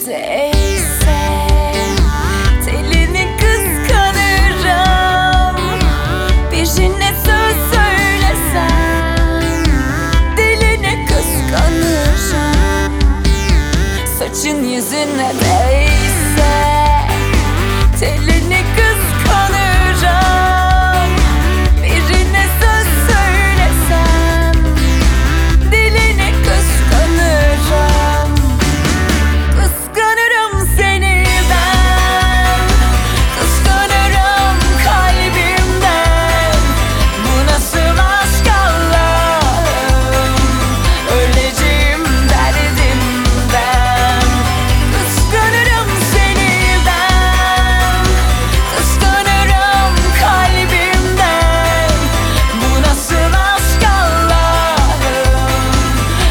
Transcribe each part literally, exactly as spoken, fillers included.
değse telini kıskanırım. Birine söz söylesem dilini kıskanırım. Saçın yüzüne değse telini kıskanırım. Birine söz söylesem dilini kıskanırım. Kıskanırım seni ben, kıskanırım kalbimden. Bu nasıl aşk Allah'ım, öleceğim derdimden. Kıskanırım seni ben, kıskanırım kalbimden. Bu nasıl aşk Allah'ım,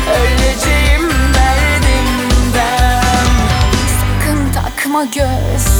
öleceğim derdimden. Sakın takma göz